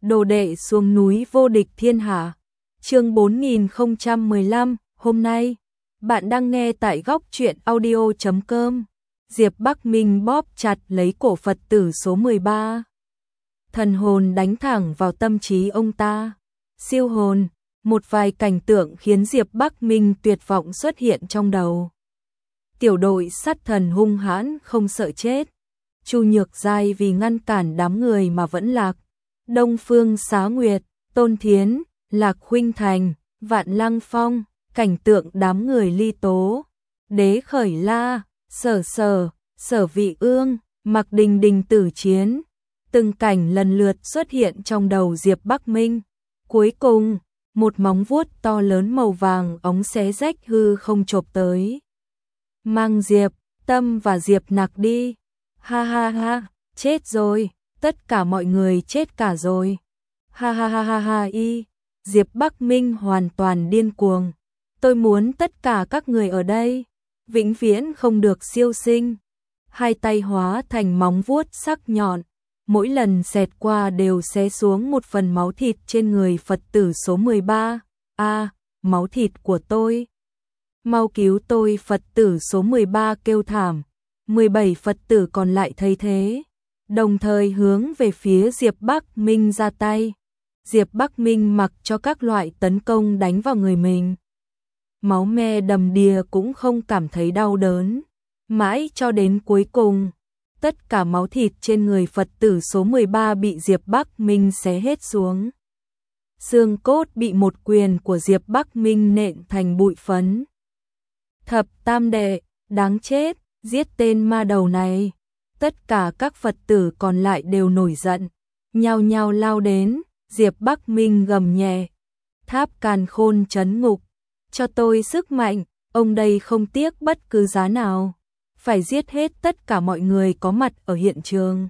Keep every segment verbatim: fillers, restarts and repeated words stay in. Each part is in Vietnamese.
Đồ đệ xuống núi vô địch thiên hạ. Chương bốn nghìn không trăm mười lăm, hôm nay, bạn đang nghe tại góc truyện audio chấm com. Diệp Bắc Minh bóp chặt lấy cổ Phật tử số mười ba. Thần hồn đánh thẳng vào tâm trí ông ta. Siêu hồn, một vài cảnh tượng khiến Diệp Bắc Minh tuyệt vọng xuất hiện trong đầu. Tiểu đội sát thần hung hãn không sợ chết. Chu Nhược Giai vì ngăn cản đám người mà vẫn lạc. Đông Phương Xá Nguyệt, Tôn Thiến, Lạc Khuynh Thành, Vạn Lăng Phong, cảnh tượng đám người Ly Tố, Đế Khởi La, Sở Sở, Sở Vị Ương, Mạc Đình Đình tử chiến. Từng cảnh lần lượt xuất hiện trong đầu Diệp Bắc Minh. Cuối cùng, một móng vuốt to lớn màu vàng óng xé rách hư không chộp tới. Mang Diệp, Tâm và Diệp Nặc đi. Ha ha ha, chết rồi, tất cả mọi người chết cả rồi. Ha ha ha ha ha y, Diệp Bắc Minh hoàn toàn điên cuồng. Tôi muốn tất cả các người ở đây, vĩnh viễn không được siêu sinh. Hai tay hóa thành móng vuốt sắc nhọn, mỗi lần xẹt qua đều xé xuống một phần máu thịt trên người Phật tử số mười ba. A, à, máu thịt của tôi. Mau cứu tôi, Phật tử số mười ba kêu thảm. mười bảy Phật tử còn lại thấy thế, đồng thời hướng về phía Diệp Bắc Minh ra tay. Diệp Bắc Minh mặc cho các loại tấn công đánh vào người mình. Máu me đầm đìa cũng không cảm thấy đau đớn. Mãi cho đến cuối cùng, tất cả máu thịt trên người Phật tử số mười ba bị Diệp Bắc Minh xé hết xuống. Xương cốt bị một quyền của Diệp Bắc Minh nện thành bụi phấn. Thập tam đệ, đáng chết, giết tên ma đầu này. Tất cả các Phật tử còn lại đều nổi giận, nhao nhao lao đến. Diệp Bắc Minh gầm nhẹ, Tháp Càn Khôn trấn ngục, cho tôi sức mạnh, ông đây không tiếc bất cứ giá nào, phải giết hết tất cả mọi người có mặt ở hiện trường.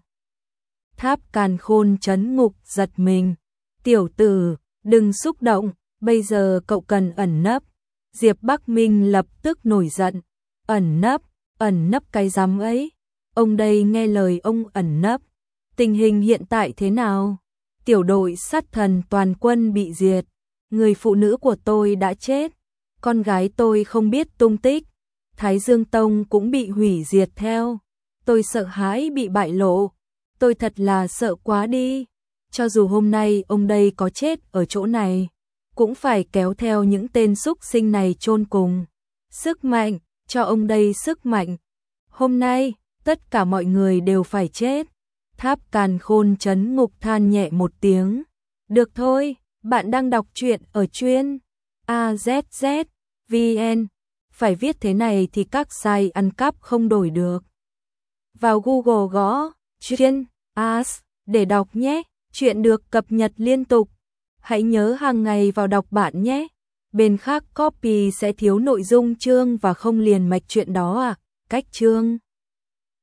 Tháp Càn Khôn trấn ngục giật mình, tiểu tử, đừng xúc động, bây giờ cậu cần ẩn nấp. Diệp Bắc Minh lập tức nổi giận, ẩn nấp, ẩn nấp cái rắm ấy, ông đây nghe lời ông ẩn nấp. Tình hình hiện tại thế nào? Tiểu đội sát thần toàn quân bị diệt, người phụ nữ của tôi đã chết, con gái tôi không biết tung tích, Thái Dương Tông cũng bị hủy diệt theo. Tôi sợ hãi bị bại lộ, tôi thật là sợ quá đi. Cho dù hôm nay ông đây có chết ở chỗ này, cũng phải kéo theo những tên súc sinh này chôn cùng. Sức mạnh, cho ông đây sức mạnh. Hôm nay, tất cả mọi người đều phải chết. Tháp Càn Khôn trấn ngục than nhẹ một tiếng. Được thôi, bạn đang đọc truyện ở chuyên a zét zét vê en. Phải viết thế này thì các site ăn cắp không đổi được. Vào Google gõ chuyên as để đọc nhé. Chuyện được cập nhật liên tục. Hãy nhớ hàng ngày vào đọc bạn nhé. Bên khác copy sẽ thiếu nội dung chương và không liền mạch chuyện đó à. Cách chương